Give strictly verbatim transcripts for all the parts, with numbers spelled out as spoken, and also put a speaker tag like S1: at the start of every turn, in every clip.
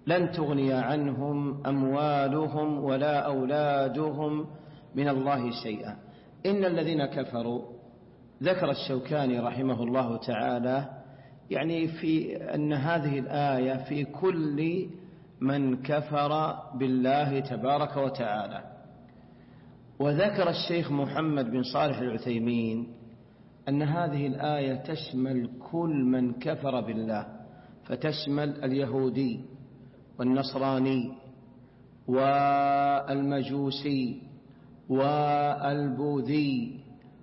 S1: لن تغني عنهم أموالهم ولا أولادهم من الله شيئا. إن الذين كفروا، ذكر الشوكاني رحمه الله تعالى يعني في أن هذه الآية في كل من كفر بالله تبارك وتعالى. وذكر الشيخ محمد بن صالح العثيمين أن هذه الآية تشمل كل من كفر بالله، فتشمل اليهودي والنصراني والمجوسي والبوذي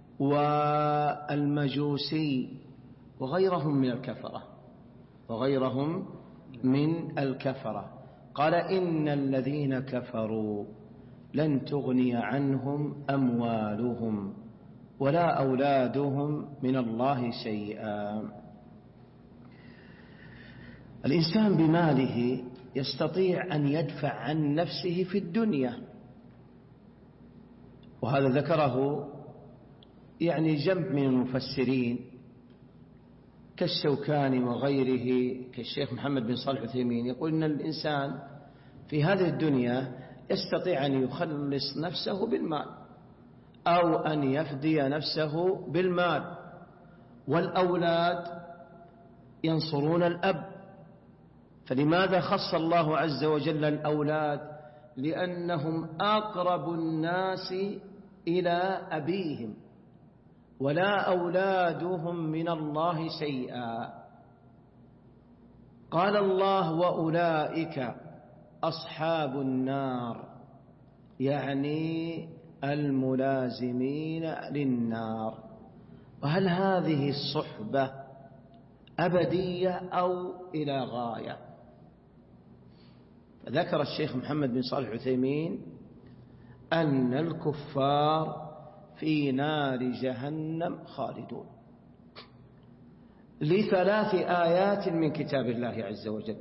S1: والمجوسي وغيرهم من الكفرة وغيرهم من الكفرة. قال إن الذين كفروا لن تغني عنهم أموالهم ولا أولادهم من الله شيئا. الإنسان بماله يستطيع أن يدفع عن نفسه في الدنيا، وهذا ذكره يعني جنب من المفسرين كالشوكاني وغيره كالشيخ محمد بن صالح العثيمين، يقول إن الإنسان في هذه الدنيا يستطيع أن يخلص نفسه بالمال أو أن يفدي نفسه بالمال، والأولاد ينصرون الأب. فلماذا خص الله عز وجل الأولاد؟ لأنهم أقرب الناس إلى أبيهم، ولا أولادهم من الله شيئا. قال الله وأولئك أصحاب النار، يعني الملازمين للنار. وهل هذه الصحبة أبدية أو إلى غاية؟ فذكر الشيخ محمد بن صالح العثيمين أن الكفار في نار جهنم خالدون لثلاث آيات من كتاب الله عز وجل.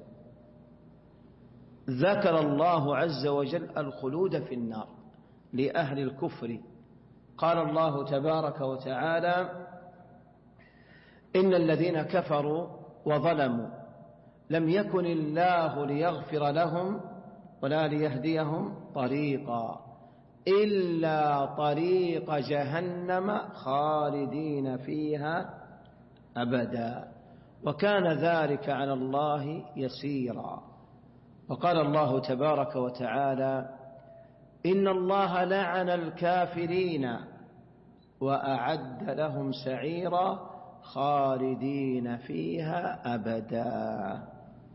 S1: ذكر الله عز وجل الخلود في النار لأهل الكفر. قال الله تبارك وتعالى إن الذين كفروا وظلموا لم يكن الله ليغفر لهم ولا ليهديهم طريقا إلا طريق جهنم خالدين فيها أبدا وكان ذلك على الله يسيرا. وقال الله تبارك وتعالى إن الله لعن الكافرين وأعد لهم سعيرا خالدين فيها أبدا.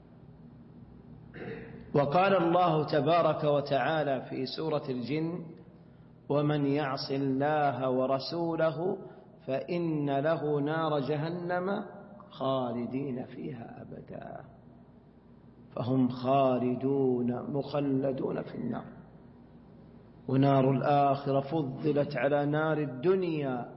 S1: وقال الله تبارك وتعالى في سورة الجن ومن يعص الله ورسوله فإن له نار جهنم خالدين فيها أبدا. فهم خالدون مخلدون في النار. ونار الآخرة فضلت على نار الدنيا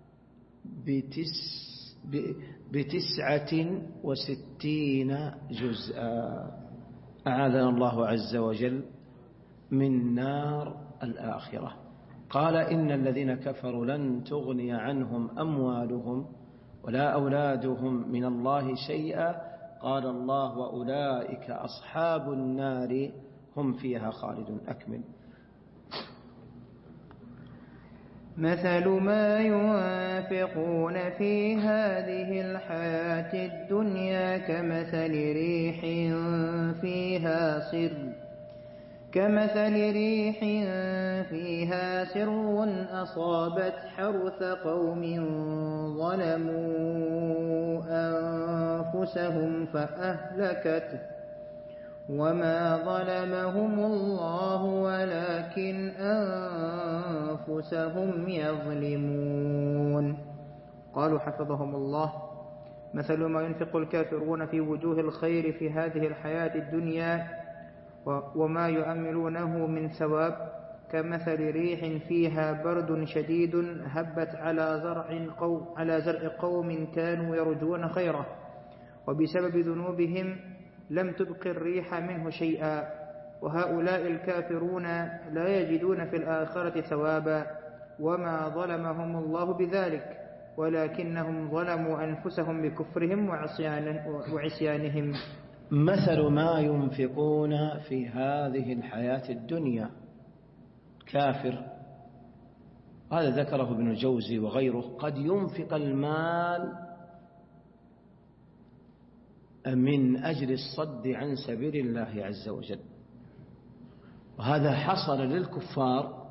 S1: بتس بتسعة وستين جزءا. أعاذنا الله عز وجل من نار الآخرة. قال إن الذين كفروا لن تغني عنهم أموالهم ولا أولادهم من الله شيئا. قال الله وأولئك أصحاب النار هم فيها خالدون. أكمل.
S2: مثل ما ينفقون في هذه الحياة الدنيا كمثل ريح فيها سر كمثل ريح فيها سر أصابت حرث قوم ظلموا أنفسهم فأهلكته وما ظلمهم الله ولكن أنفسهم يظلمون. قالوا حفظهم الله مثل ما ينفق الكافرون في وجوه الخير في هذه الحياة الدنيا وما يؤملونه من ثواب كمثل ريح فيها برد شديد هبت على زرع قوم على زرع قوم كانوا يرجون خيره وبسبب ذنوبهم لم تبق الريح منه شيئا. وهؤلاء الكافرون لا يجدون في الآخرة ثوابا وما ظلمهم الله بذلك ولكنهم ظلموا أنفسهم بكفرهم وعصيانهم.
S1: مثل ما ينفقون في هذه الحياة الدنيا كافر، هذا ذكره ابن الجوزي وغيره، قد ينفق المال من أجل الصد عن سبيل الله عز وجل، وهذا حصل للكفار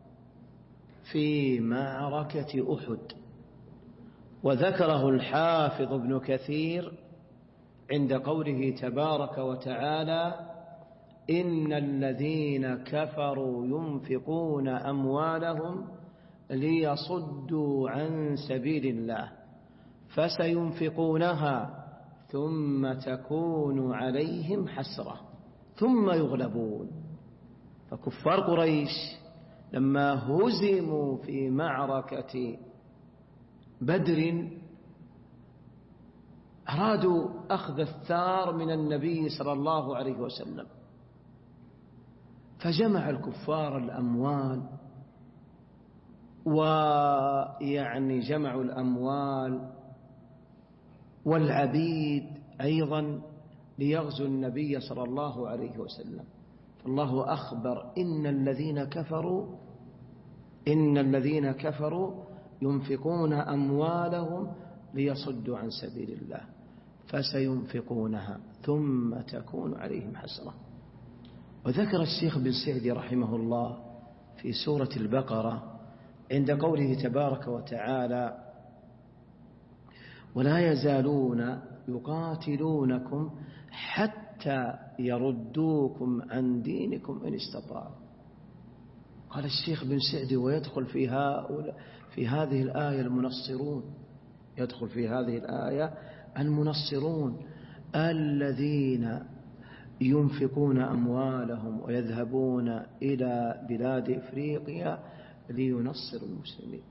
S1: في معركة أحد. وذكره الحافظ ابن كثير عند قوله تبارك وتعالى: إن الذين كفروا ينفقون أموالهم ليصدوا عن سبيل الله فسينفقونها ثم تكون عليهم حسرة ثم يغلبون. فكفار قريش لما هزموا في معركة بدر أرادوا أخذ الثار من النبي صلى الله عليه وسلم، فجمع الكفار الأموال، ويعني جمعوا الأموال والعبيد أيضا ليغزوا النبي صلى الله عليه وسلم. فالله أخبر: إن الذين كفروا إن الذين كفروا ينفقون أموالهم ليصدوا عن سبيل الله فسينفقونها ثم تكون عليهم حسرة. وذكر الشيخ بن سعدي رحمه الله في سورة البقرة عند قوله تبارك وتعالى: ولا يزالون يقاتلونكم حتى يردوكم عن دينكم إن استطاعوا. قال الشيخ بن سعدي: ويدخل في, في هذه الآية المنصرون، يدخل في هذه الآية المنصرون الذين ينفقون أموالهم ويذهبون إلى بلاد إفريقيا لينصروا المسلمين.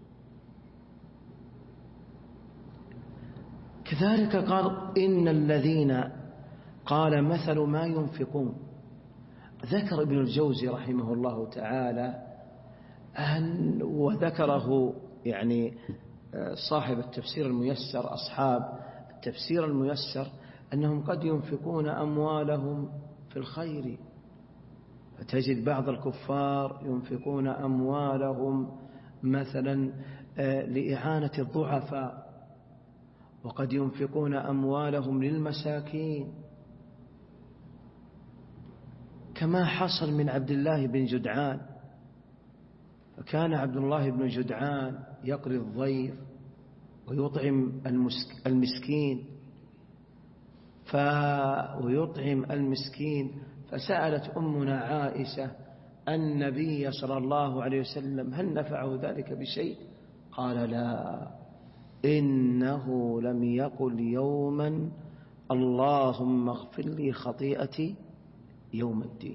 S1: كذلك قال: إن الذين قال مثل ما ينفقون. ذكر ابن الجوزي رحمه الله تعالى أن وذكره يعني صاحب التفسير الميسر، أصحاب التفسير الميسر، أنهم قد ينفقون أموالهم في الخير، فتجد بعض الكفار ينفقون أموالهم مثلا لإعانة الضعفاء، وقد ينفقون أموالهم للمساكين، كما حصل من عبد الله بن جدعان. فكان عبد الله بن جدعان يقري الضيف ويطعم المسكين ف... ويطعم المسكين فسألت أمنا عائشة النبي صلى الله عليه وسلم: هل نفعه ذلك بشيء؟ قال: لا، إنه لم يقل يوما اللهم اغفر لي خطيئتي يوم الدين.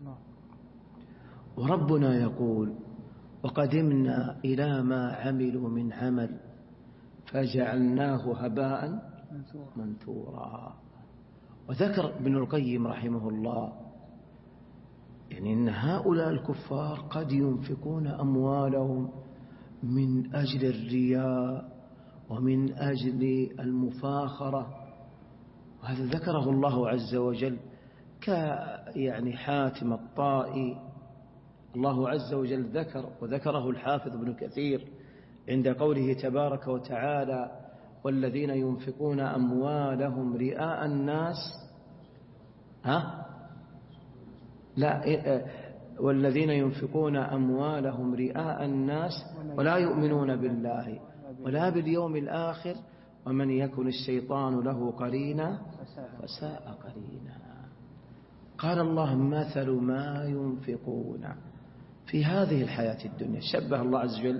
S1: وربنا يقول: وقدمنا إلى ما عملوا من عمل فجعلناه هباء منثورا. وذكر ابن القيم رحمه الله يعني أن هؤلاء الكفار قد ينفقون أموالهم من أجل الرياء ومن أجل المفاخرة، وهذا ذكره الله عز وجل ك يعني حاتم الطائي. الله عز وجل ذكر وذكره الحافظ ابن كثير عند قوله تبارك وتعالى: والذين ينفقون أموالهم رئاء الناس ها لا والذين ينفقون أموالهم رئاء الناس ولا يؤمنون بالله ولا باليوم الآخر ومن يكن الشيطان له قرينا فساء قرينا. قال الله: مثل ما ينفقون في هذه الحياة الدنيا. شبه الله عز وجل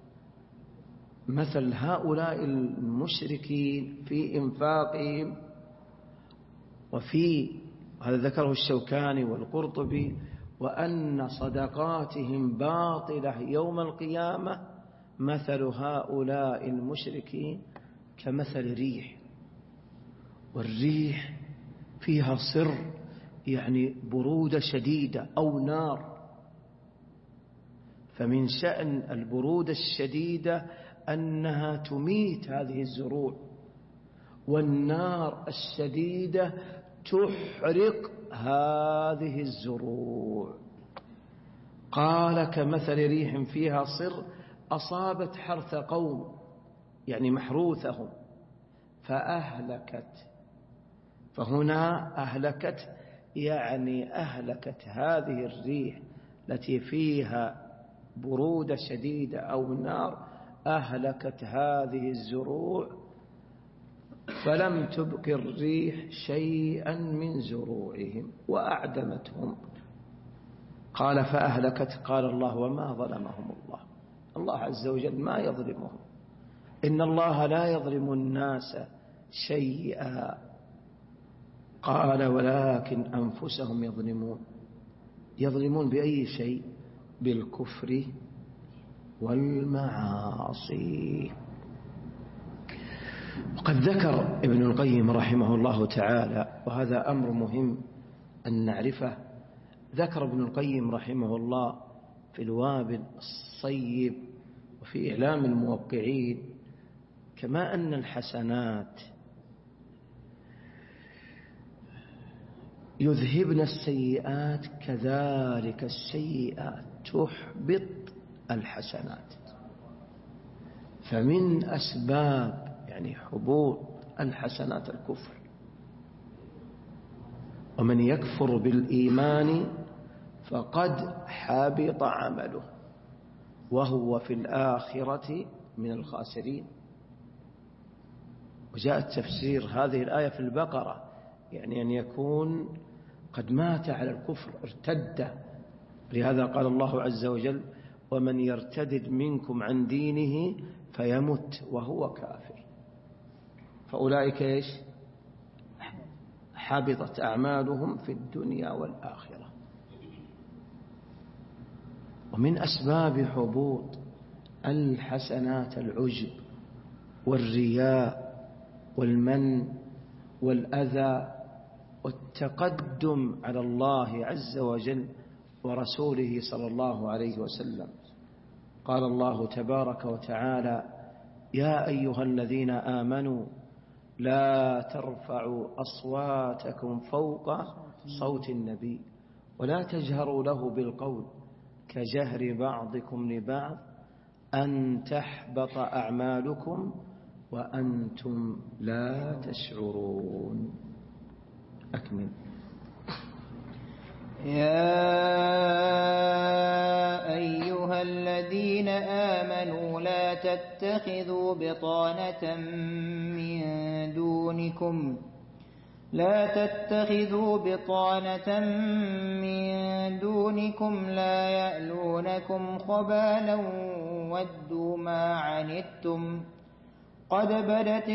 S1: مثل هؤلاء المشركين في إنفاقهم وفي هذا ذكره الشوكاني والقرطبي، وأن صدقاتهم باطلة يوم القيامة. مثل هؤلاء المشركين كمثل ريح، والريح فيها صر يعني برودة شديدة أو نار، فمن شأن البرودة الشديدة أنها تميت هذه الزروع، والنار الشديدة تحرق هذه الزروع. قال كمثل ريح فيها صر أصابت حرث قوم، يعني محروثهم، فأهلكت. فهنا أهلكت يعني أهلكت هذه الريح التي فيها برودة شديدة أو نار، أهلكت هذه الزروع فلم تبق الريح شيئا من زروعهم وأعدمتهم. قال فأهلكت. قال الله وما ظلمهم الله، الله عز وجل ما يظلمهم، إن الله لا يظلم الناس شيئا. قال ولكن أنفسهم يظلمون. يظلمون بأي شيء؟ بالكفر والمعاصي. وقد ذكر ابن القيم رحمه الله تعالى، وهذا أمر مهم أن نعرفه، ذكر ابن القيم رحمه الله في الوابل الصيب وفي إعلام الموقعين كما أن الحسنات يذهبن السيئات كذلك السيئات تحبط الحسنات. فمن أسباب يعني حبوط الحسنات الكفر، ومن يكفر بالإيمان فقد حبط عمله وهو في الآخرة من الخاسرين. وجاء تفسير هذه الآية في البقرة، يعني أن يكون قد مات على الكفر ارتد. لهذا قال الله عز وجل ومن يرتدد منكم عن دينه فيمت وهو كافر فأولئك إيش؟ حبطت أعمالهم في الدنيا والآخرة. ومن أسباب حبوط الحسنات العجب والرياء والمن والأذى والتقدم على الله عز وجل ورسوله صلى الله عليه وسلم. قال الله تبارك وتعالى يا أيها الذين آمنوا لا ترفعوا أصواتكم فوق صوت النبي ولا تجهروا له بالقول كجهر بعضكم لبعض أن تحبط أعمالكم وأنتم لا تشعرون. أكمل.
S2: يا أيها الذين آمنوا لا تتخذوا بطانة من دونكم لا تتخذوا بطانة من دونكم لا يألونكم خبالا ودوا ما عنتم قد بدت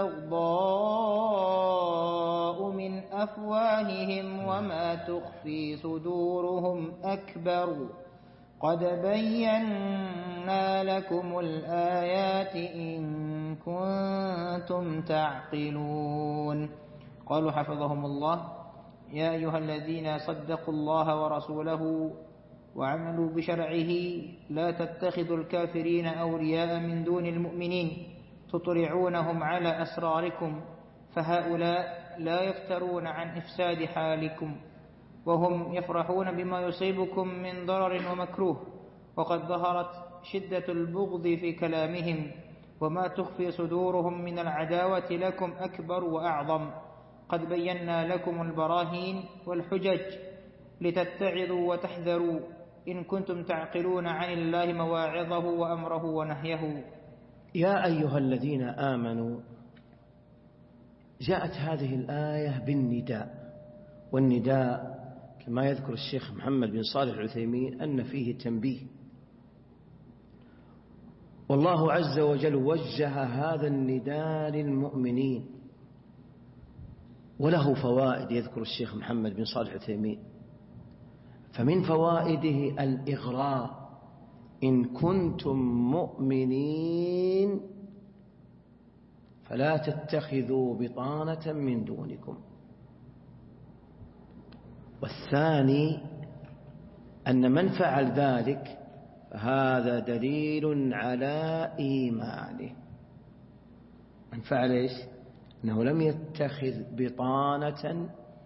S2: البغضاء من أفواههم وما تخفي صدورهم أكبر قد بينا لكم الآيات إن كنتم تعقلون. قالوا حفظهم الله يا أيها الذين صدقوا الله ورسوله وعملوا بشرعه لا تتخذوا الكافرين أولياء من دون المؤمنين تطلعونهم على أسراركم فهؤلاء لا يفترون عن إفساد حالكم وهم يفرحون بما يصيبكم من ضرر ومكروه وقد ظهرت شدة البغض في كلامهم وما تخفي صدورهم من العداوة لكم أكبر وأعظم قد بينا لكم البراهين والحجج لتتعظوا وتحذروا إن كنتم تعقلون عن الله مواعظه وأمره ونهيه.
S1: يا أيها الذين آمنوا جاءت هذه الآية بالنداء، والنداء كما يذكر الشيخ محمد بن صالح العثيمين أن فيه تنبيه، والله عز وجل وجه هذا النداء للمؤمنين وله فوائد يذكر الشيخ محمد بن صالح العثيمين. فمن فوائده الإغراء إن كنتم مؤمنين فلا تتخذوا بطانة من دونكم. والثاني أن من فعل ذلك فهذا دليل على إيمانه. من فعل إيش؟ أنه لم يتخذ بطانة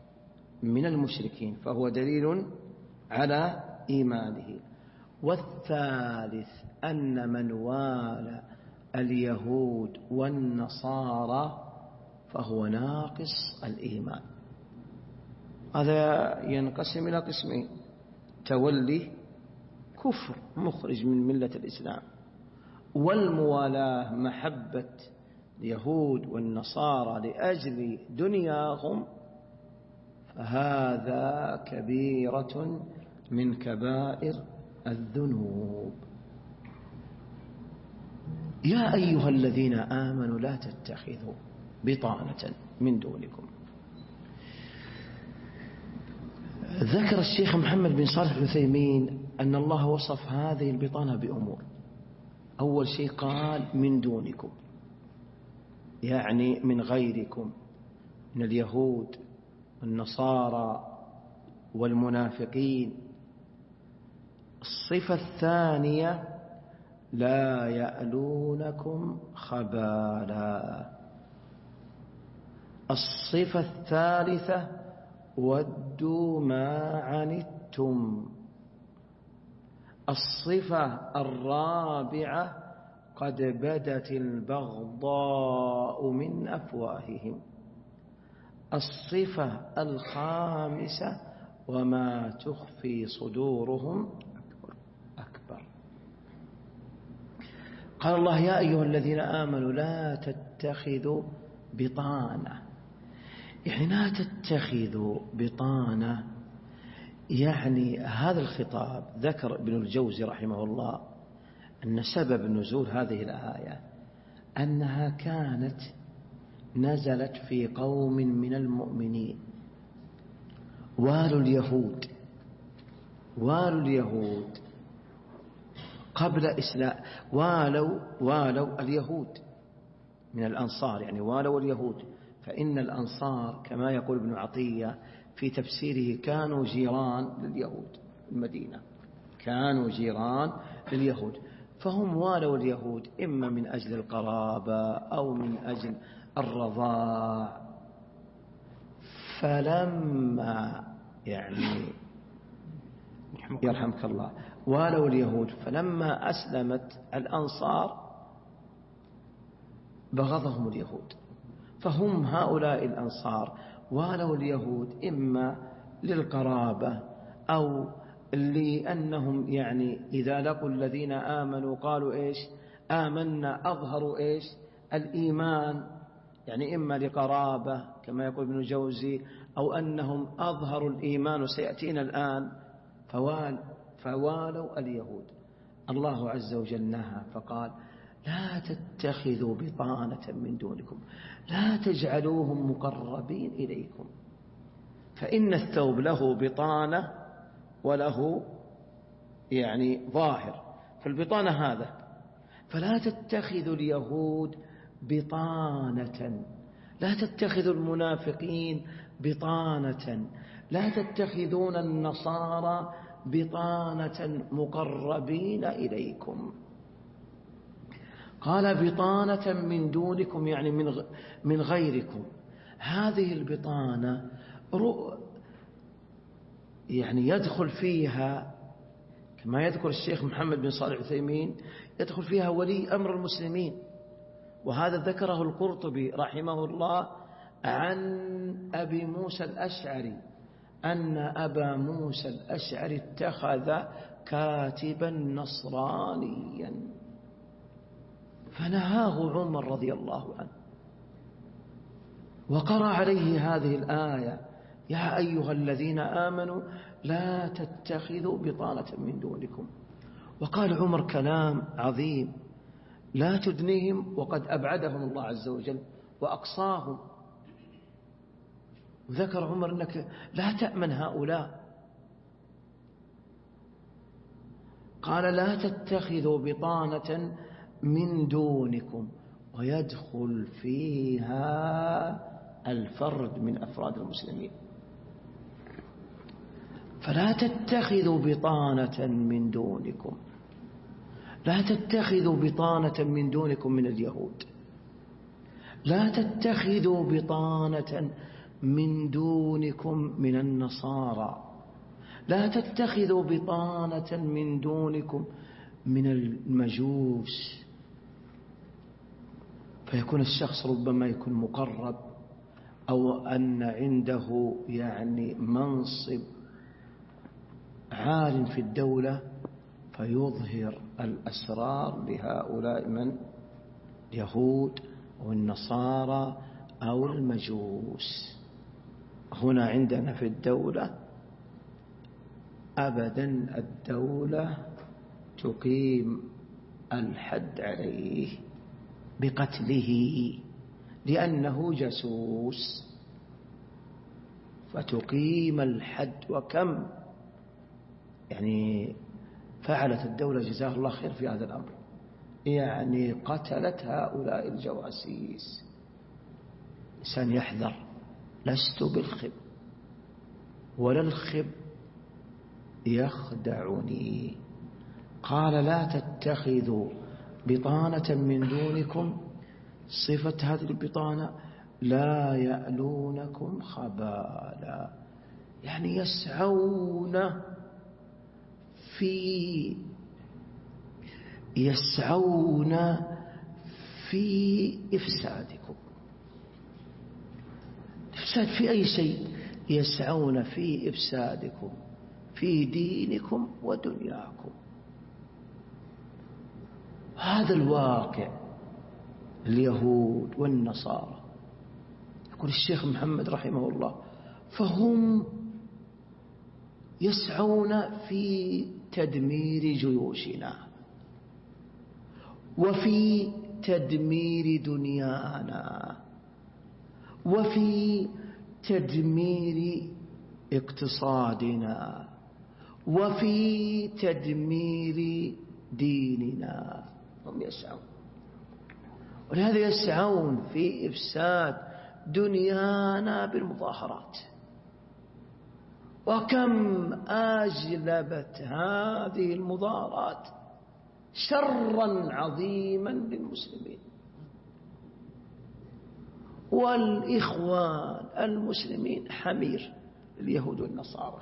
S1: من المشركين، فهو دليل على إيمانه. والثالث أن من والى اليهود والنصارى فهو ناقص الإيمان. هذا ينقسم إلى قسمين: تولي كفر مخرج من ملة الإسلام، والموالاة محبة اليهود والنصارى لأجل دنياهم، فهذا كبيرة من كبائر الذنوب. يا أيها الذين آمنوا لا تتخذوا بطانة من دونكم. ذكر الشيخ محمد بن صالح العثيمين أن الله وصف هذه البطانة بأمور. أول شيء قال من دونكم، يعني من غيركم من اليهود والنصارى والمنافقين. الصفة الثانية لا يألونكم خبالا. الصفة الثالثة ودوا ما عنتم. الصفة الرابعة قد بدت البغضاء من أفواههم. الصفة الخامسة وما تخفي صدورهم أكبر. قال الله يا أيها الذين آمنوا لا تتخذوا بطانة، يعني لا تتخذوا بطانة، يعني هذا الخطاب ذكر ابن الجوزي رحمه الله أن سبب نزول هذه الآية أنها كانت نزلت في قوم من المؤمنين والوا اليهود والوا اليهود قبل إسلام، والوا والوا اليهود من الأنصار، يعني والوا اليهود. فإن الأنصار كما يقول ابن عطية في تفسيره كانوا جيران لليهود المدينة، كانوا جيران لليهود، فهم والوا اليهود إما من أجل القرابة أو من أجل الرضاع. فلما يعني يرحمك الله والوا اليهود، فلما أسلمت الأنصار بغضهم اليهود، فهم هؤلاء الأنصار والوا اليهود إما للقرابة أو لأنهم يعني إذا لقوا الذين آمنوا قالوا إيش آمنا، أظهروا إيش الإيمان، يعني إما لقرابة كما يقول ابن الجوزي أو أنهم أظهروا الإيمان وسيأتينا الآن، فوال فوالوا اليهود. الله عز وجل نهى فقال لا تتخذوا بطانة من دونكم، لا تجعلوهم مقربين إليكم، فإن الثوب له بطانة وله يعني ظاهر، فالبطانة هذا، فلا تتخذوا اليهود بطانة، لا تتخذوا المنافقين بطانة، لا تتخذون النصارى بطانة مقربين إليكم. قال بطانة من دونكم يعني من من غيركم. هذه البطانة يعني يدخل فيها كما يذكر الشيخ محمد بن صالح العثيمين يدخل فيها ولي أمر المسلمين، وهذا ذكره القرطبي رحمه الله عن أبي موسى الأشعري أن أبا موسى الأشعري اتخذ كاتبا نصرانيا فنهاه عمر رضي الله عنه، وقرأ عليه هذه الآية يا أيها الذين آمنوا لا تتخذوا بطانة من دونكم. وقال عمر كلام عظيم لا تدنيهم وقد أبعدهم الله عز وجل وأقصاهم، وذكر عمر أنك لا تأمن هؤلاء. قال لا تتخذوا بطانة من دونكم، ويدخل فيها الفرد من أفراد المسلمين. فلا تتخذوا بطانة من دونكم، لا تتخذوا بطانة من دونكم من اليهود، لا تتخذوا بطانة من دونكم من النصارى، لا تتخذوا بطانة من دونكم من المجوس. فيكون الشخص ربما يكون مقرب أو أن عنده يعني منصب عال في الدولة، فيظهر الأسرار لهؤلاء من اليهود أو النصارى أو المجوس. هنا عندنا في الدولة أبدا الدولة تقيم الحد عليه بقتله لأنه جاسوس، فتقيم الحد. وكم يعني فعلت الدولة جزاها الله خير في هذا الأمر، يعني قتلت هؤلاء الجواسيس. إنسان يحذر، لست بالخب ولا الخب يخدعني. قال لا تتخذوا بطانة من دونكم، صفة هذه البطانة لا يألونكم خبالا، يعني يسعون في يسعون في إفسادكم. إفساد في أي شيء، يسعون في إفسادكم في دينكم ودنياكم. هذا الواقع اليهود والنصارى. يقول الشيخ محمد رحمه الله: فهم يسعون في تدمير جيوشنا وفي تدمير دنيانا وفي تدمير اقتصادنا وفي تدمير ديننا. هم يسعون، ولهذا يسعون في إفساد دنيانا بالمظاهرات. وكم أجلبت هذه المظاهرات شرا عظيما للمسلمين والإخوان المسلمين حمير اليهود والنصارى.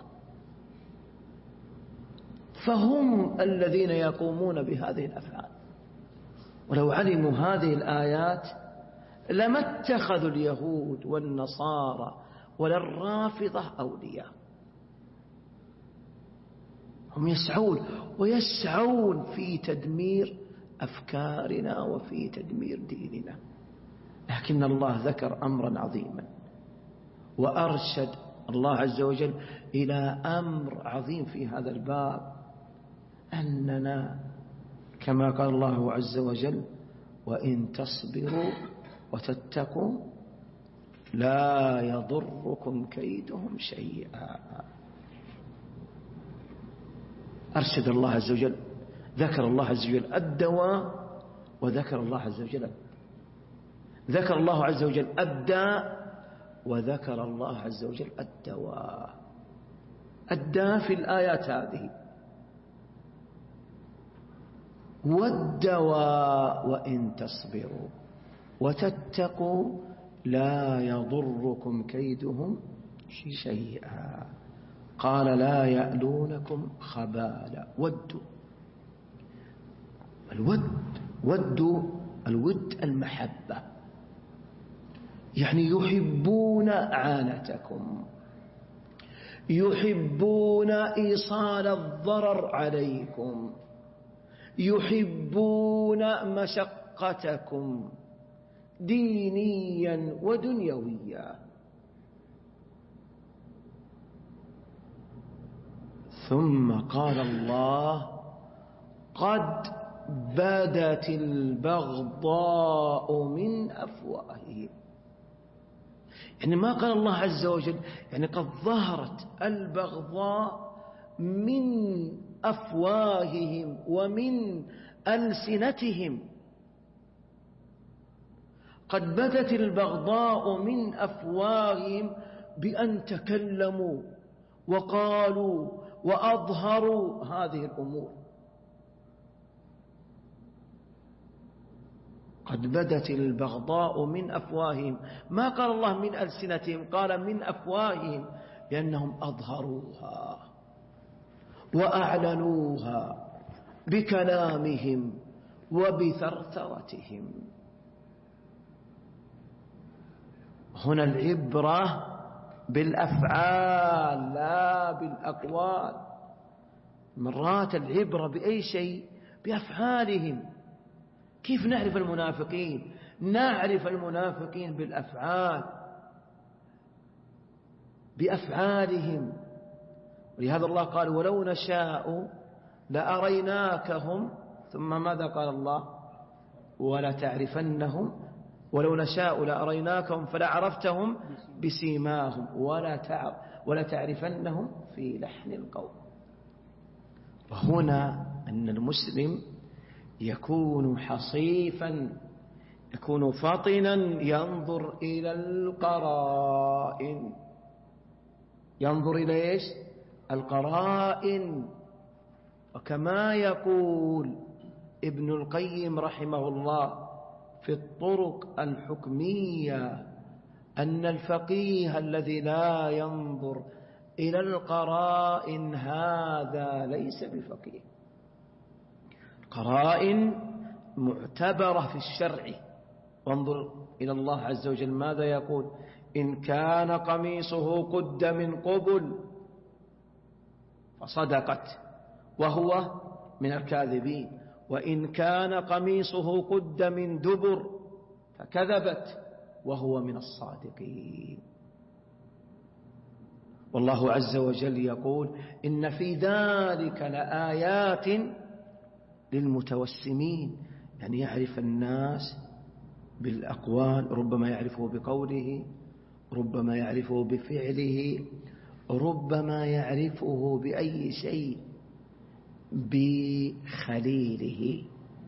S1: فهم الذين يقومون بهذه الأفعال. ولو علموا هذه الآيات لما اتخذوا اليهود والنصارى ولا الرافضة أولياء. هم يسعون ويسعون في تدمير أفكارنا وفي تدمير ديننا. لكن الله ذكر أمرا عظيما وأرشد الله عز وجل إلى أمر عظيم في هذا الباب، أننا كما قال الله عز وجل: وإن تصبروا وتتقوا لا يضركم كيدهم شيئا. أرشد الله عز وجل، ذكر الله عز وجل الدواء وذكر الله عز وجل ذكر الله عز وجل الداء وذكر الله عز وجل الدواء. الداء في الآيات هذه، والدواء وإن تصبروا وتتقوا لا يضركم كيدهم شيئا. قال لا يألونكم خبالا. ودوا، الود ودوا الود المحبة، يعني يحبون إعانتكم، يحبون إيصال الضرر عليكم، يحبون مشقتكم دينيا ودنيويا. ثم قال الله: قد بدت البغضاء من أفواههم. يعني ما قال الله عز وجل يعني قد ظهرت البغضاء من أفواههم ومن ألسنتهم. قد بدت البغضاء من أفواههم بأن تكلموا وقالوا وأظهروا هذه الأمور. قد بدت البغضاء من أفواههم. ما قال الله من ألسنتهم، قال من أفواههم، لأنهم أظهروها وأعلنوها بكلامهم وبثرثرتهم. هنا العبرة بالأفعال لا بالأقوال. مرات العبرة بأي شيء؟ بأفعالهم. كيف نعرف المنافقين؟ نعرف المنافقين بالأفعال، بأفعالهم. ولهذا الله قال ولو نشاء لأريناكهم، ثم ماذا قال الله؟ ولا تعرفنهم، ولو نشاء لأريناكهم فلعرفتهم بسيماهم ولا ولا تعرفنهم في لحن القول. وهنا أن المسلم يكون حصيفا، يكون فطنا، ينظر إلى القرائن. ينظر إلى إيش؟ القرائن. وكما يقول ابن القيم رحمه الله في الطرق الحكمية أن الفقيه الذي لا ينظر إلى القرائن هذا ليس بفقيه. قرائن معتبرة في الشرع. وانظر إلى الله عز وجل ماذا يقول: إن كان قميصه قد من قبل فصدقت وهو من الكاذبين، وإن كان قميصه قد من دبر فكذبت وهو من الصادقين. والله عز وجل يقول: إن في ذلك لآيات للمتوسمين. يعني يعرف الناس بالأقوال، ربما يعرفه بقوله، ربما يعرفه بفعله، ربما يعرفه بأي شيء، بخليله.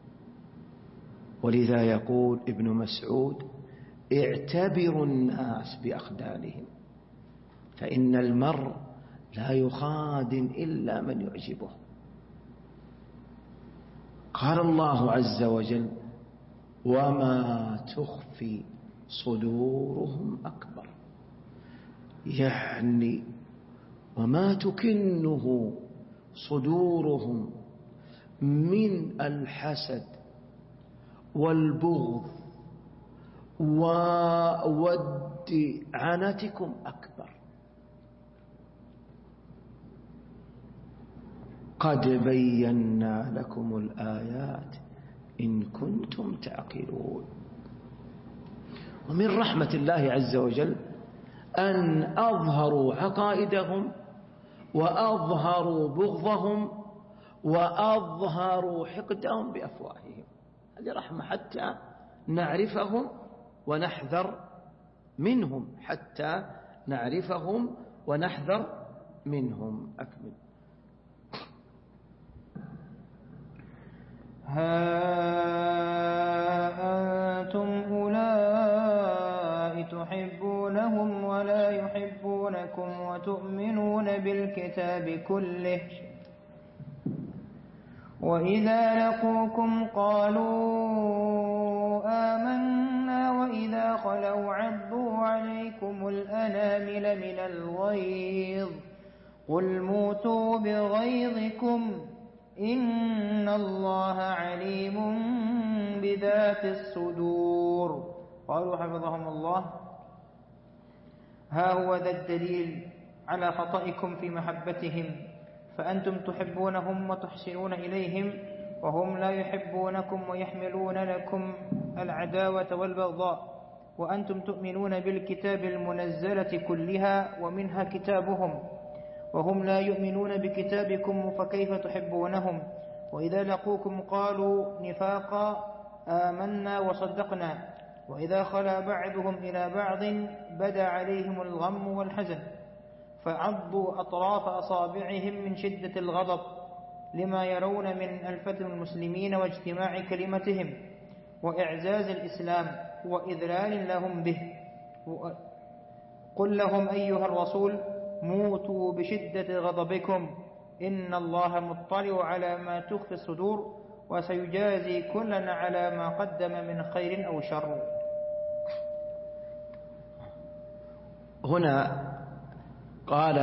S1: ولذا يقول ابن مسعود: اعتبروا الناس بأخدانهم، فإن المرء لا يخادن إلا من يعجبه. قال الله عز وجل: وما تخفي صدورهم أكبر. يعني وما تكنه صدورهم من الحسد والبغض وود عنتكم أكبر. قد بينا لكم الآيات إن كنتم تعقلون. ومن رحمة الله عز وجل أن أظهروا عقائدهم وأظهروا بغضهم وأظهروا حقدهم بأفواههم. هذه رحمة حتى نعرفهم ونحذر منهم، حتى نعرفهم ونحذر منهم. أكمل.
S2: ها أنتم أولئك تحبونهم ولا يحبونكم وتؤمنون بالكتاب كله، وإذا لقوكم قالوا آمنا وإذا خلوا عضوا عليكم الأنامل من الغيظ قل موتوا بغيظكم إن الله عليم بذات الصدور. قالوا حفظهم الله: ها هو ذا الدليل على خطئكم في محبتهم، فأنتم تحبونهم وتحسنون إليهم وهم لا يحبونكم ويحملون لكم العداوة والبغضاء، وأنتم تؤمنون بالكتاب المنزلة كلها ومنها كتابهم، وهم لا يؤمنون بكتابكم فكيف تحبونهم؟ وإذا لقوكم قالوا نفاقا آمنا وصدقنا، وإذا خلا بعضهم إلى بعض بدا عليهم الغم والحزن فعضوا أطراف أصابعهم من شدة الغضب لما يرون من ألفة المسلمين واجتماع كلمتهم وإعزاز الإسلام وإذلال لهم به. قل لهم أيها الرسول: موتوا بشدة غضبكم إن الله مطلع على ما تخفي الصدور وسيجازي كلا على ما قدم من خير أو شر.
S1: هنا قال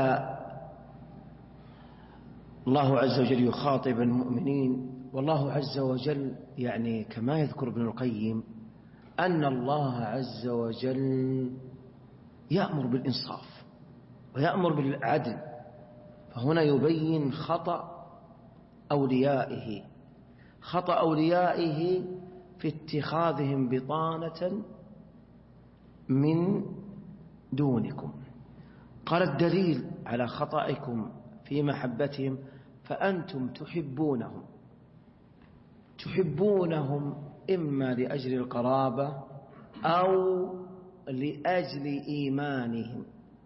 S1: الله عز وجل يخاطب المؤمنين، والله عز وجل يعني كما يذكر ابن القيم أن الله عز وجل يأمر بالإنصاف ويأمر بالعدل، فهنا يبين خطأ أوليائه خطأ أوليائه في اتخاذهم بطانة من دونكم. قال الدليل على خطأكم في محبتهم فأنتم تحبونهم تحبونهم إما لأجل القرابة أو لأجل إيمانهم،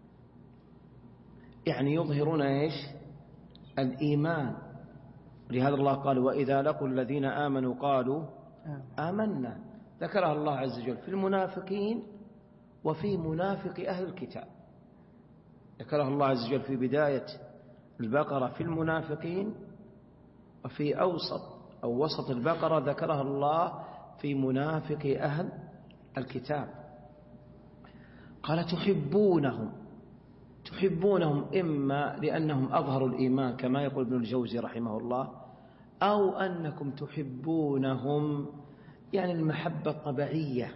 S1: يعني يظهرون إيش؟ الإيمان. لهذا الله قال وإذا لقوا الذين آمنوا قالوا آمنا، ذكرها الله عز وجل في المنافقين وفي منافق أهل الكتاب. ذكرها الله عز وجل في بداية البقرة في المنافقين، وفي أوسط أو وسط البقرة ذكرها الله في منافق أهل الكتاب. قال تحبونهم تحبونهم إما لأنهم أظهروا الإيمان كما يقول ابن الجوزي رحمه الله، أو أنكم تحبونهم يعني المحبة الطبيعية،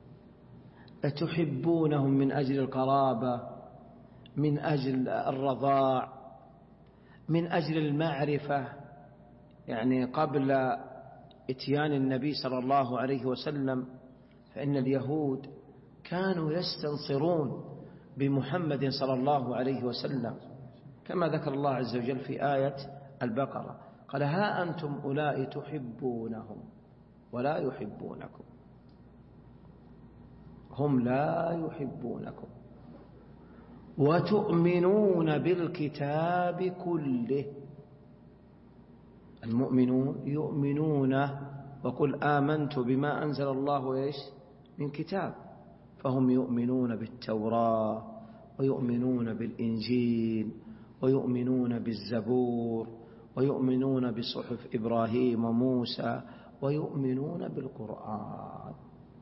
S1: تحبونهم من أجل القرابة، من أجل الرضاع، من أجل المعرفة. يعني قبل إتيان النبي صلى الله عليه وسلم فإن اليهود كانوا يستنصرون بمحمد صلى الله عليه وسلم كما ذكر الله عز وجل في آية البقرة، قال ها أنتم أولئك تحبونهم ولا يحبونكم، هم لا يحبونكم، وتؤمنون بالكتاب كله. المؤمنون يؤمنون، وقل آمنت بما أنزل الله إيش من كتاب، فهم يؤمنون بالتوراة ويؤمنون بالإنجيل ويؤمنون بالزبور ويؤمنون بصحف إبراهيم وموسى ويؤمنون بالقرآن.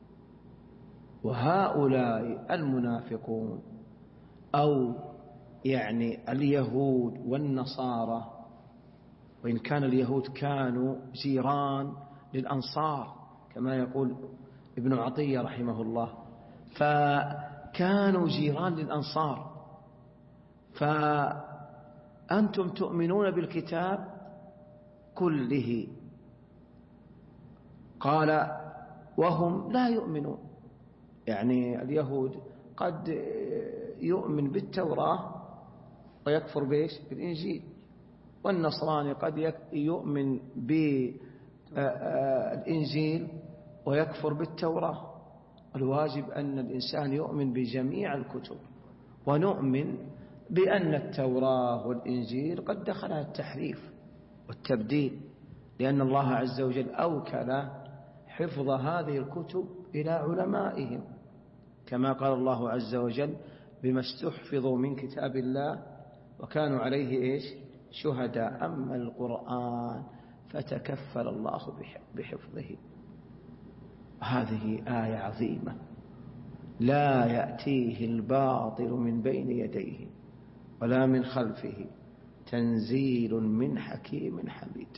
S1: وهؤلاء المنافقون أو يعني اليهود والنصارى، وإن كان اليهود كانوا جيران للأنصار كما يقول ابن عطية رحمه الله، فكانوا جيران للأنصار، فأنتم تؤمنون بالكتاب كله. قال وهم لا يؤمنون، يعني اليهود قد يؤمن بالتوراة ويكفر بإيش بالإنجيل، والنصراني قد يؤمن بالإنجيل ويكفر بالتوراة. الواجب أن الإنسان يؤمن بجميع الكتب، ونؤمن بأن التوراة والإنجيل قد دخلها التحريف والتبديل، لأن الله عز وجل أوكل حفظ هذه الكتب إلى علمائهم، كما قال الله عز وجل بما استحفظوا من كتاب الله وكانوا عليه إيش شهداء. أما القرآن فتكفل الله بحفظه. هذه آية عظيمة لا يأتيه الباطل من بين يديه ولا من خلفه تنزيل من حكيم حميد.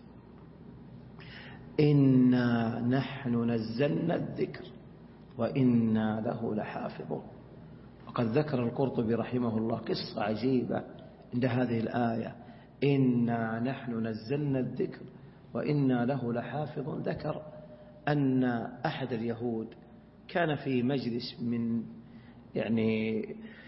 S1: إنا نحن نزلنا الذكر وإنا له لحافظون. وقد ذكر القرطبي رحمه الله قصة عجيبة عند هذه الآية، إنا نحن نزلنا الذكر وإنا له لحافظون. ذكر أن أحد اليهود كان في مجلس من يعني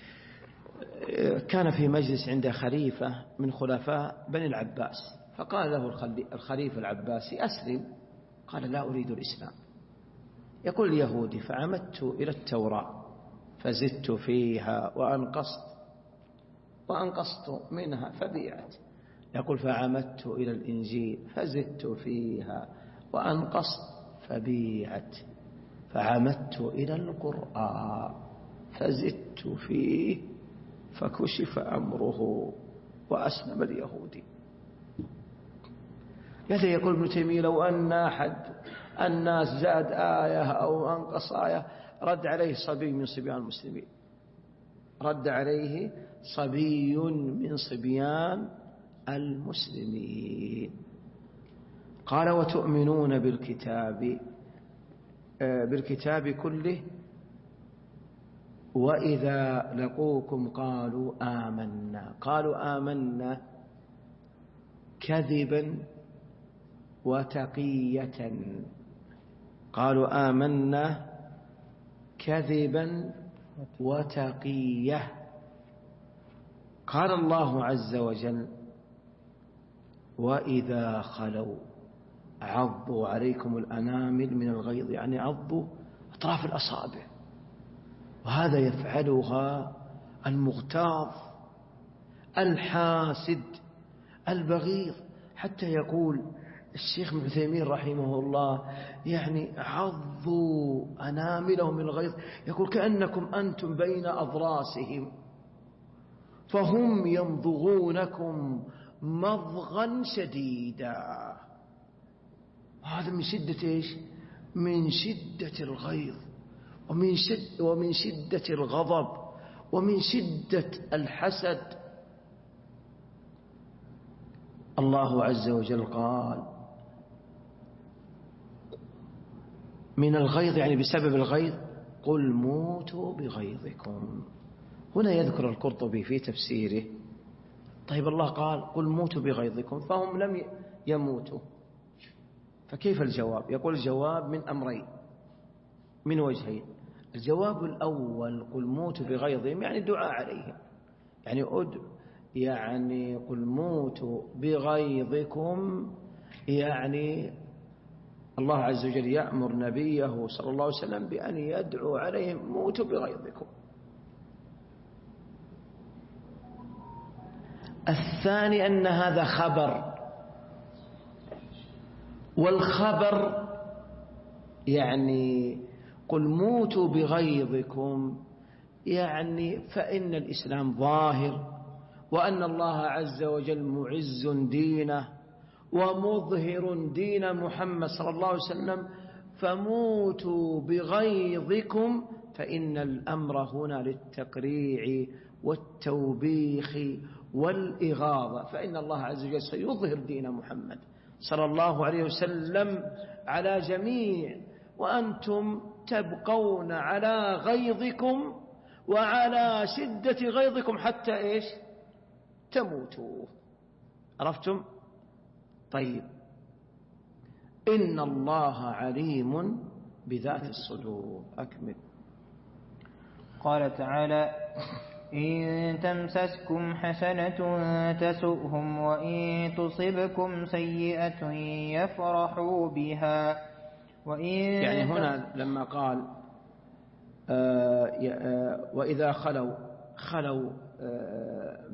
S1: كان في مجلس عند خليفة من خلفاء بني العباس، فقال له الخليفة العباسي أسلم، قال لا أريد الإسلام. يقول اليهودي فعمدت إلى التوراة فزدت فيها وأنقصت وأنقصت منها فبيعت. يقول فعمدت إلى الإنجيل فزدت فيها وأنقصت فبيعت. فعمدت إلى القرآن فزدت فيه فكشف أمره وأسلم اليهودي. لذا يقول ابن تيمية لو أن أحد الناس زاد آية أو أنقص آية رد عليه صبي من صبيان المسلمين، رد عليه صبي من صبيان المسلمين. قال وتؤمنون بالكتاب بالكتاب كله وإذا لقوكم قالوا آمنا. قالوا آمنا كذبا وتقية، قالوا آمنا كذبا وتقية. قال الله عز وجل وإذا خلوا عضوا عليكم الأنامل من الغيظ، يعني عضوا أطراف الأصابع، وهذا يفعلها المغتاظ الحاسد البغيض. حتى يقول الشيخ ابن عثيمين رحمه الله يعني عضوا أناملهم من الغيظ، يقول كأنكم أنتم بين أضراسهم فهم يمضغونكم مضغا شديدا. هذا من شدة إيش؟ من شدة الغيظ ومن شد ومن شدة الغضب ومن شدة الحسد. الله عز وجل قال من الغيظ يعني بسبب الغيظ قل موتوا بغيظكم. هنا يذكر القرطبي في تفسيره طيب الله قال قل موتوا بغيظكم فهم لم يموتوا، فكيف الجواب؟ يقول الجواب من أمرين من وجهين. الجواب الأول قل موتوا بغيظهم يعني دعاء عليهم، يعني أد يعني قل موتوا بغيظكم، يعني الله عز وجل يأمر نبيه صلى الله عليه وسلم بأن يدعو عليهم موتوا بغيظكم. الثاني أن هذا خبر، والخبر يعني قل موتوا بغيظكم يعني فإن الإسلام ظاهر وأن الله عز وجل معز دينه ومظهر دين محمد صلى الله عليه وسلم، فموتوا بغيظكم فإن الأمر هنا للتقريع والتوبيخ والإغاظة، فإن الله عز وجل سيظهر دين محمد صلى الله عليه وسلم على جميع، وأنتم تبقون على غيظكم وعلى شدة غيظكم حتى إيش؟ تموتوا. عرفتم؟ طيب إن الله عليم بذات الصدور. أكمل.
S2: قال تعالى إن تمسسكم حسنة تسؤهم وإن تصبكم سيئة يفرحوا بها وإن
S1: يعني هنا لما قال آه آه وإذا خلوا خلوا آه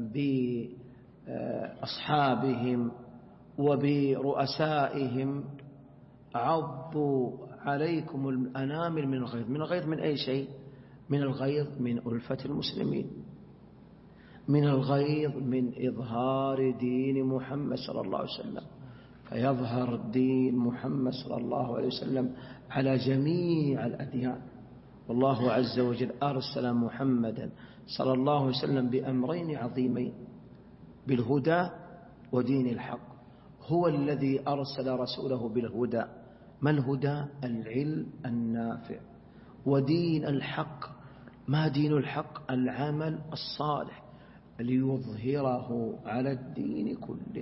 S1: بأصحابهم وبرؤسائهم عضوا عليكم الأنامل من الغيظ. من الغيظ من أي شيء؟ من الغيظ من ألفة المسلمين، من الغيظ من إظهار دين محمد صلى الله عليه وسلم، فيظهر دين محمد صلى الله عليه وسلم على جميع الأديان. والله عز وجل أرسل محمدا صلى الله عليه وسلم بأمرين عظيمين، بالهدى ودين الحق. هو الذي أرسل رسوله بالهدى. ما الهدى؟ العلم النافع. ودين الحق، ما دين الحق؟ العمل الصالح ليظهره على الدين كله.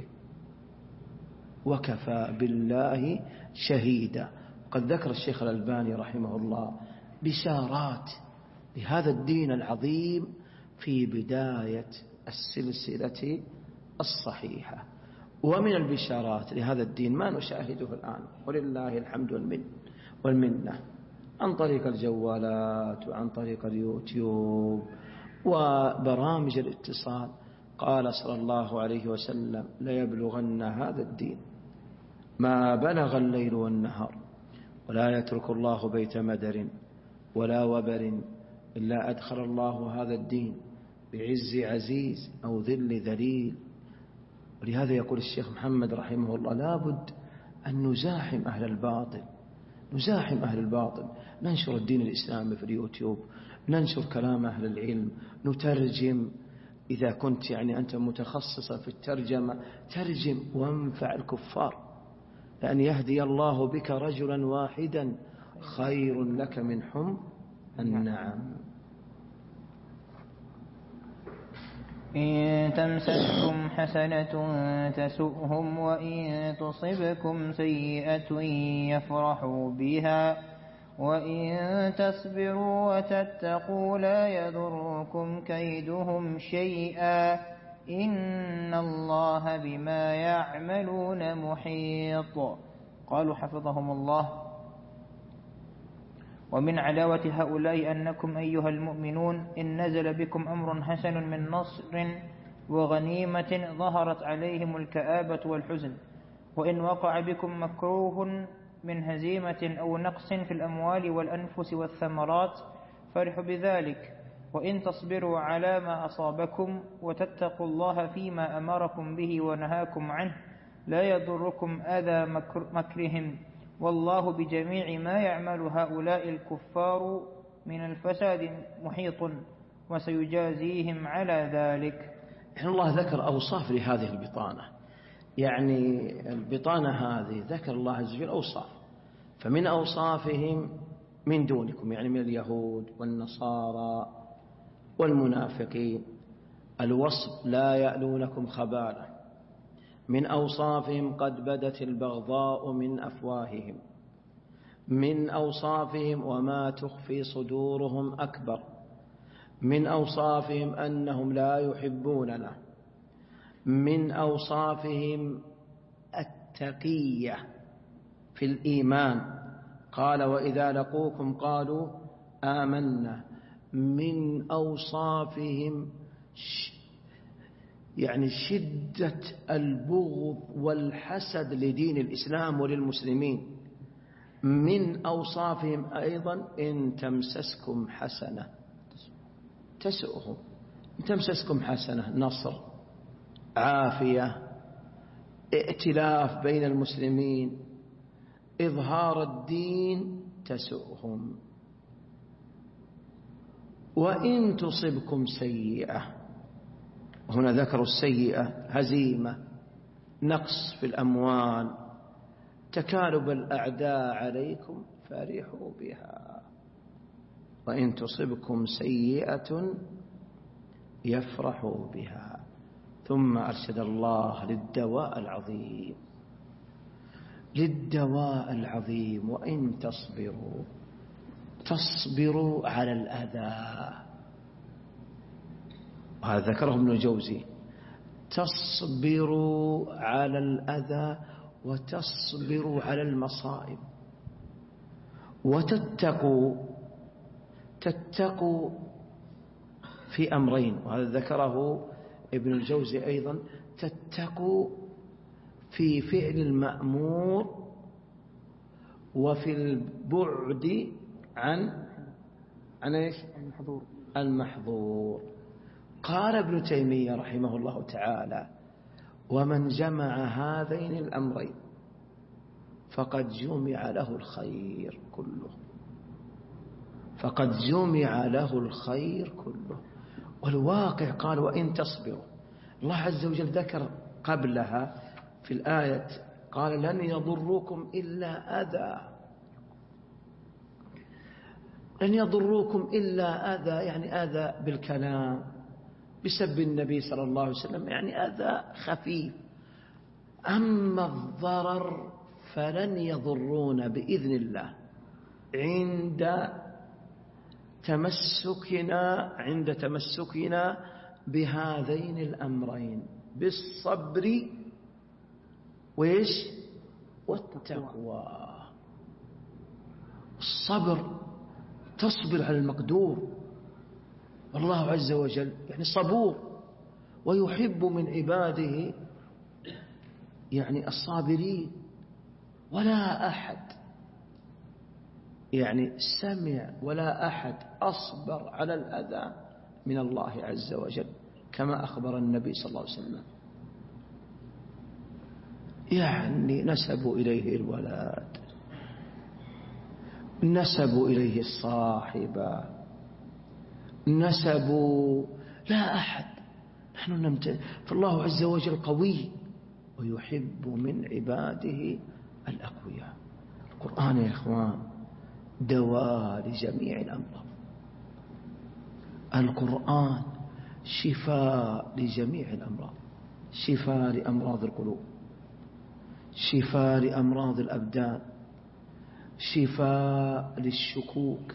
S1: وكفى بالله شهيدا. قد ذكر الشيخ الألباني رحمه الله بشارات لهذا الدين العظيم في بداية السلسلة الصحيحة. ومن البشارات لهذا الدين ما نشاهده الآن ولله الحمد والمنة عن طريق الجوالات وعن طريق اليوتيوب وبرامج الاتصال. قال صلى الله عليه وسلم ليبلغن هذا الدين ما بلغ الليل والنهار ولا يترك الله بيت مدر ولا وبر إلا أدخل الله هذا الدين بعز عزيز أو ذل ذليل ولهذا يقول الشيخ محمد رحمه الله لابد أن نزاحم أهل الباطل، نزاحم أهل الباطل، ننشر الدين الإسلامي في اليوتيوب، ننشر كلام أهل العلم، نترجم. إذا كنت يعني أنت متخصصة في الترجمة ترجم وانفع الكفار، لأن يهدي الله بك رجلا واحدا خير لك من حمر النعم.
S2: إن تمسسكم حسنة تسؤهم وإن تصبكم سيئة يفرحوا بها وإن تصبروا وتتقوا لا يضركم كيدهم شيئا إن الله بما يعملون محيط. قالوا حفظهم الله: ومن علاوة هؤلاء أنكم أيها المؤمنون إن نزل بكم أمر حسن من نصر وغنيمة ظهرت عليهم الكآبة والحزن، وإن وقع بكم مكروه من هزيمة أو نقص في الأموال والأنفس والثمرات فرحوا بذلك، وإن تصبروا على ما أصابكم وتتقوا الله فيما أمركم به ونهاكم عنه لا يضركم أذى مكر مكرهم، والله بجميع ما يعمل هؤلاء الكفار من الفساد محيط وسيجازيهم على ذلك.
S1: إن الله ذكر أوصاف لهذه البطانة، يعني البطانة هذه ذكر الله عز وجل أوصاف، فمن أوصافهم من دونكم يعني من اليهود والنصارى والمنافقين الوصف لا يألونكم خبالا. من أوصافهم قد بدت البغضاء من أفواههم. من أوصافهم وما تخفي صدورهم أكبر. من أوصافهم أنهم لا يحبوننا. من أوصافهم التقية في الإيمان، قال وإذا لقوكم قالوا آمنا. من أوصافهم يعني شدة البغض والحسد لدين الإسلام وللمسلمين. من أوصافهم أيضا إن تمسسكم حسنة تسؤهم، إن تمسسكم حسنة نصر عافية ائتلاف بين المسلمين إظهار الدين تسؤهم. وإن تصبكم سيئة، هنا ذكروا السيئة هزيمة نقص في الأموال تكالب الأعداء عليكم فرحوا بها. وإن تصبكم سيئة يفرحوا بها. ثم أرشد الله للدواء العظيم، للدواء العظيم وإن تصبروا، تصبروا على الأذى، وهذا ذكره ابن الجوزي، تصبروا على الأذى وتصبروا على المصائب وتتقوا، تتقوا في أمرين، وهذا ذكره ابن الجوزي أيضا، تتقوا في فعل المأمور وفي البعد عن عن ايش؟ المحظور. المحظور. قال ابن تيمية رحمه الله تعالى: ومن جمع هذين الأمرين فقد جمع له الخير كله، فقد جمع له الخير كله. والواقع قال وإن تصبروا، الله عز وجل ذكر قبلها في الآية قال لن يضروكم إلا أذى، لن يضروكم إلا أذى، يعني أذى بالكلام بسب النبي صلى الله عليه وسلم، يعني أذى خفيف. أما الضرر فلن يضرون بإذن الله عند تمسكنا عند تمسكنا بهذين الأمرين، بالصبر وإيش؟ والتقوى. الصبر تصبر على المقدور، والله عز وجل يعني صبور ويحب من عباده يعني الصابرين. ولا أحد يعني سمع ولا أحد أصبر على الأذى من الله عز وجل، كما أخبر النبي صلى الله عليه وسلم. يعني نسبوا إليه الولد، نسبوا إليه الصاحبة، نسبوا لا أحد. نحن نمتلك، فالله عز وجل قوي ويحب من عباده الأقوياء. القرآن يا إخوان دواء لجميع الأمراض، القرآن شفاء لجميع الأمراض، شفاء لأمراض القلوب، شفاء لأمراض الأبدان، شفاء للشكوك،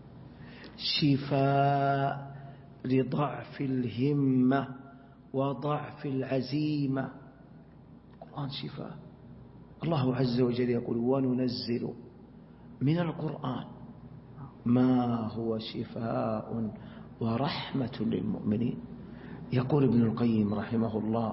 S1: شفاء لضعف الهمة وضعف العزيمة. القرآن شفاء. الله عز وجل يقول وننزل من القرآن ما هو شفاء ورحمة للمؤمنين. يقول ابن القيم رحمه الله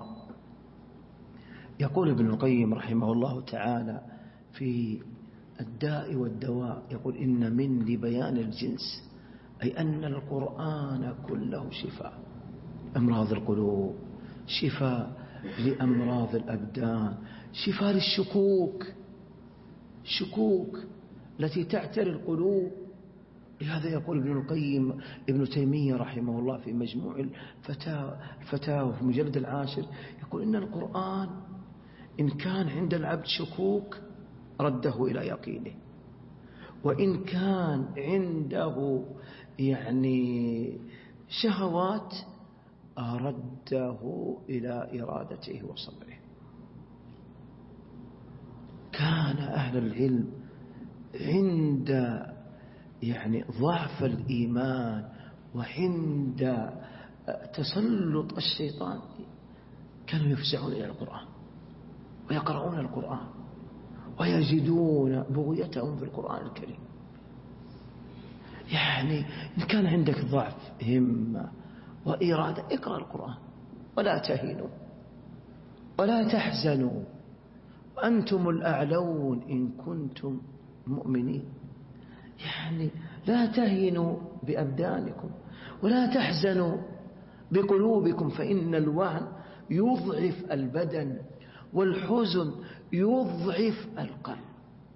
S1: يقول ابن القيم رحمه الله تعالى في الداء والدواء، يقول إن من لبيان الجنس، أي أن القرآن كله شفاء، أمراض القلوب، شفاء لأمراض الأبدان، شفاء للشكوك، شكوك التي تعتري القلوب. لهذا يقول ابن القيم ابن تيمية رحمه الله في مجموع الفتاوى الفتاوى في مجلد العاشر، يقول إن القرآن إن كان عند العبد شكوك رده إلى يقينه، وإن كان عنده يعني شهوات أرده إلى إرادته وصبره. كان أهل العلم عند يعني ضعف الإيمان وعند تسلط الشيطان كانوا يفزعون إلى القرآن ويقرؤون القرآن ويجدون بغيتهم في القرآن الكريم. يعني إن كان عندك ضعف همة وإرادة اقرأ القرآن ولا تهينوا ولا تحزنوا وأنتم الأعلون إن كنتم مؤمنين. يعني لا تهينوا بأبدانكم ولا تحزنوا بقلوبكم، فإن الوهن يضعف البدن والحزن يضعف القلب.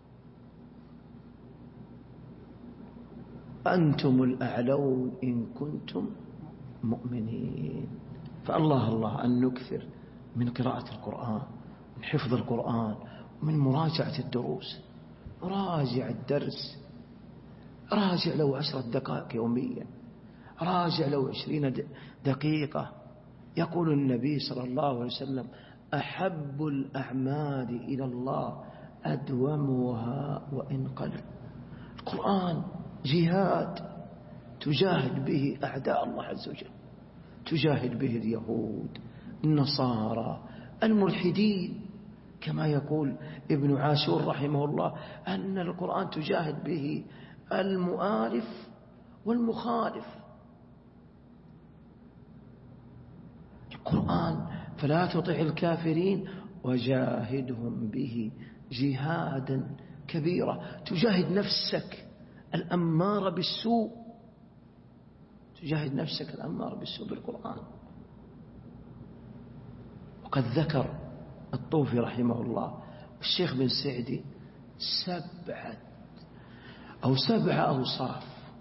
S1: أنتم الأعلون إن كنتم مؤمنين. فالله الله أن نكثر من قراءة القرآن، من حفظ القرآن، ومن مراجعة الدروس. راجع الدرس، راجع لو عشرة دقائق يوميا، راجع لو عشرين دقيقة. يقول النبي صلى الله عليه وسلم أحب الأعمال إلى الله أدومها وإن قل. القرآن جهاد تجاهد به أعداء الله عز وجل، تجاهد به اليهود، النصارى، الملحدين، كما يقول ابن عاشور رحمه الله أن القرآن تجاهد به المؤالف والمخالف. القرآن فلا تطع الكافرين وجاهدهم به جهادا كبيرا. تجاهد نفسك الأمارة بالسوء، تجاهد نفسك الأمارة بالسوء بالقرآن. وقد ذكر الطوفي رحمه الله والشيخ بن سعدي سبعة أو سبعة أوصاف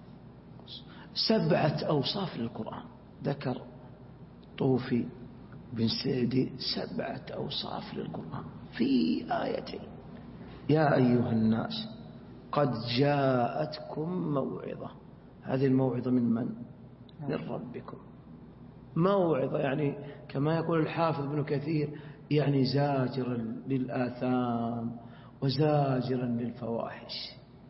S1: سبعة أوصاف للقرآن. ذكر طوفي بن سعدي سبعة أوصاف للقرآن في آيتين. يا أيها الناس قد جاءتكم موعظة. هذه الموعظة من من؟ من ربكم. موعظة يعني كما يقول الحافظ ابن كثير يعني زاجرا للآثام وزاجرا للفواحش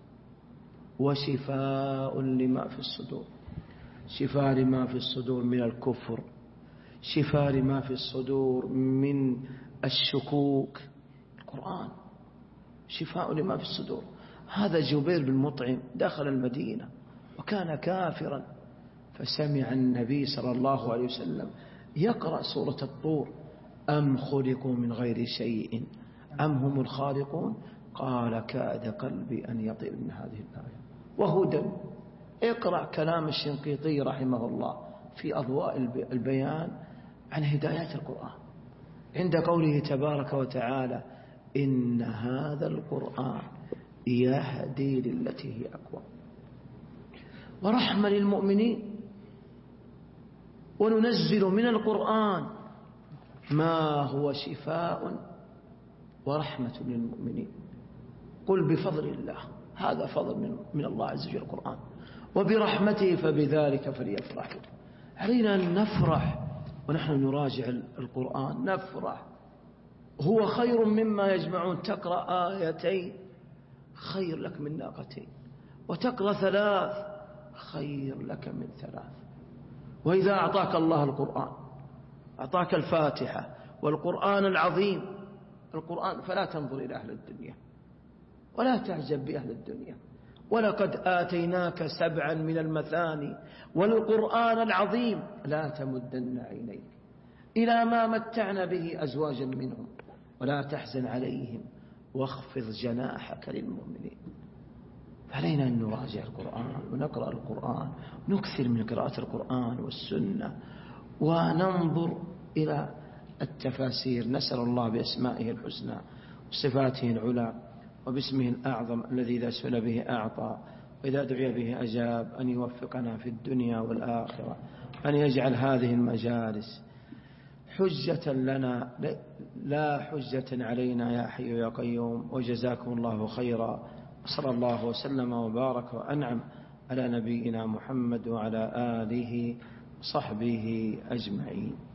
S1: وشفاء لما في الصدور. شفاء لما في الصدور من الكفر، شفاء لما في الصدور من الشكوك. القرآن شفاء لما في الصدور. هذا جبير بن مطعم دخل المدينة وكان كافرا، فسمع النبي صلى الله عليه وسلم يقرأ سورة الطور أم خلقوا من غير شيء أم هم الخالقون، قال كاد قلبي أن يطير من هذه الآية. وهدى. اقرأ كلام الشنقيطي رحمه الله في أضواء البيان عن هدايات القرآن عند قوله تبارك وتعالى إن هذا القرآن يهدي للتي هي أقوى ورحمة للمؤمنين وننزل من القرآن ما هو شفاء ورحمة للمؤمنين. قل بفضل الله، هذا فضل من الله عز وجل القرآن، وبرحمته فبذلك فليفرحوا. علينا أن نفرح ونحن نراجع القرآن، نفرح. هو خير مما يجمعون. تقرأ آيتين خير لك من ناقتين، وتقرأ ثلاث خير لك من ثلاث. وإذا أعطاك الله القرآن، أعطاك الفاتحة والقرآن العظيم، القرآن، فلا تنظر إلى أهل الدنيا ولا تعجب بأهل الدنيا. ولقد آتيناك سبعا من المثاني والقرآن العظيم لا تمدن عينيك إلى ما متعنا به أزواجا منهم ولا تحزن عليهم واخفض جناحك للمؤمنين. فعلينا أن نراجع القرآن ونقرأ القرآن، نكثر من قراءة القرآن والسنة، وننظر إلى التفاسير. نسأل الله بأسمائه الحسنى وصفاته العلى وباسمه الأعظم الذي إذا سئل به أعطى وإذا دعي به أجاب، أن يوفقنا في الدنيا والآخرة، أن يجعل هذه المجالس حجة لنا لا حجة علينا يا حي يا قيوم. وجزاكم الله خيرا، وصلى الله وسلم وبارك وأنعم على نبينا محمد وعلى آله وصحبه أجمعين.